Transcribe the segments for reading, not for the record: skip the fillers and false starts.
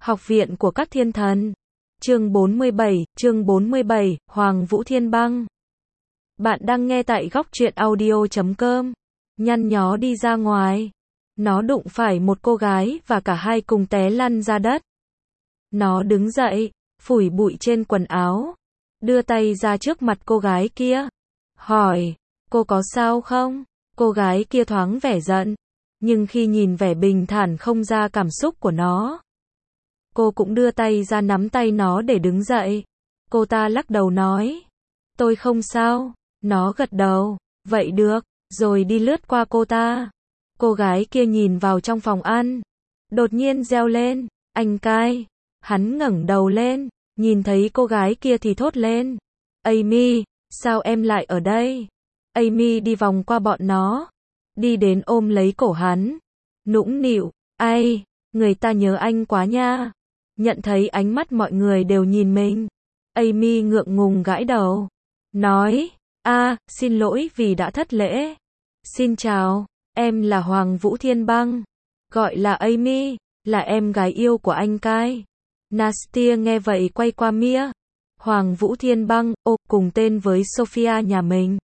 Học viện của các thiên thần. Chương 47, Hoàng Vũ Thiên Băng. Bạn đang nghe tại góc truyện audio.com. Nhăn nhó đi ra ngoài. Nó đụng phải một cô gái và cả hai cùng té lăn ra đất. Nó đứng dậy, phủi bụi trên quần áo, đưa tay ra trước mặt cô gái kia. Hỏi, cô có sao không? Cô gái kia thoáng vẻ giận, nhưng khi nhìn vẻ bình thản không ra cảm xúc của nó, cô cũng đưa tay ra nắm tay nó để đứng dậy. Cô ta lắc đầu nói, tôi không sao. Nó gật đầu, vậy được, rồi đi lướt qua cô ta. Cô gái kia nhìn vào trong phòng ăn, đột nhiên reo lên, anh cai. Hắn ngẩng đầu lên, nhìn thấy cô gái kia thì thốt lên, Amy, sao em lại ở đây? Amy đi vòng qua bọn nó, đi đến ôm lấy cổ hắn, nũng nịu, ai, người ta nhớ anh quá nha. Nhận thấy ánh mắt mọi người đều nhìn mình, Amy ngượng ngùng gãi đầu, nói, xin lỗi vì đã thất lễ. Xin chào, em là Hoàng Vũ Thiên Băng, gọi là Amy, là em gái yêu của anh cai. Nastia nghe vậy quay qua Mia. Hoàng Vũ Thiên Băng, cùng tên với Sophia nhà mình.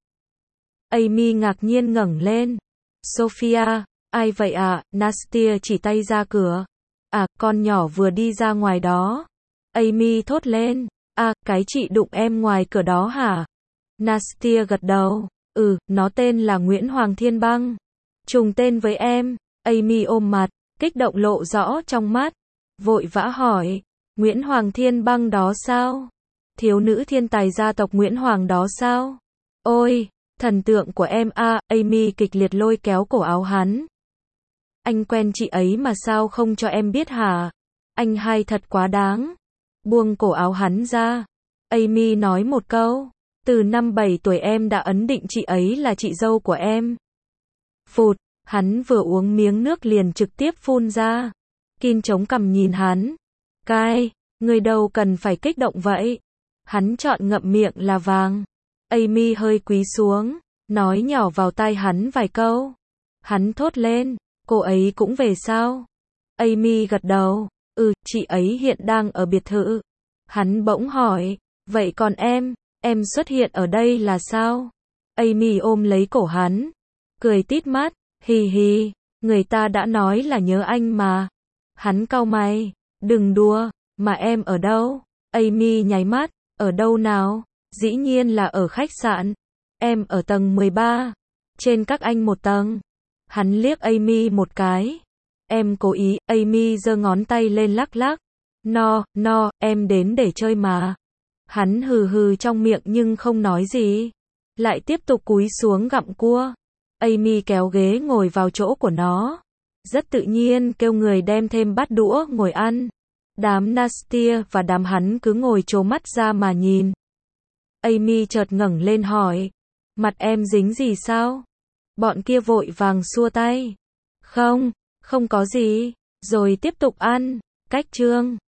Amy ngạc nhiên ngẩng lên. Sophia, ai vậy ạ? Nastia chỉ tay ra cửa. Con nhỏ vừa đi ra ngoài đó. Amy thốt lên. Cái chị đụng em ngoài cửa đó hả? Nastia gật đầu. Nó tên là Nguyễn Hoàng Thiên Băng. Trùng tên với em. Amy ôm mặt, kích động lộ rõ trong mắt. Vội vã hỏi, Nguyễn Hoàng Thiên Băng đó sao? Thiếu nữ thiên tài gia tộc Nguyễn Hoàng đó sao? Ôi, thần tượng của em Amy kịch liệt lôi kéo cổ áo hắn. Anh quen chị ấy mà sao không cho em biết hả? Anh hai thật quá đáng. Buông cổ áo hắn ra. Amy nói một câu, từ năm 7 tuổi em đã ấn định chị ấy là chị dâu của em. Phụt, hắn vừa uống miếng nước liền trực tiếp phun ra. Kin chống cằm nhìn hắn. Cai, người đâu cần phải kích động vậy. Hắn chọn ngậm miệng là vàng. Amy hơi cúi xuống, nói nhỏ vào tai hắn vài câu. Hắn thốt lên, cô ấy cũng về sao? Amy gật đầu, chị ấy hiện đang ở biệt thự. Hắn bỗng hỏi, vậy còn em xuất hiện ở đây là sao? Amy ôm lấy cổ hắn, cười tít mắt, hì hì, người ta đã nói là nhớ anh mà. Hắn cau mày, đừng đùa, mà em ở đâu? Amy nháy mắt, ở đâu nào? Dĩ nhiên là ở khách sạn. Em ở tầng 13, trên các anh một tầng. Hắn liếc Amy một cái. Em cố ý, Amy giơ ngón tay lên lắc lắc. No, em đến để chơi mà. Hắn hừ hừ trong miệng nhưng không nói gì. Lại tiếp tục cúi xuống gặm cua. Amy kéo ghế ngồi vào chỗ của nó. Rất tự nhiên kêu người đem thêm bát đũa ngồi ăn. Đám Nastia và đám hắn cứ ngồi trố mắt ra mà nhìn. Amy chợt ngẩng lên hỏi, mặt em dính gì sao? Bọn kia vội vàng xua tay. Không có gì, rồi tiếp tục ăn. Cách chương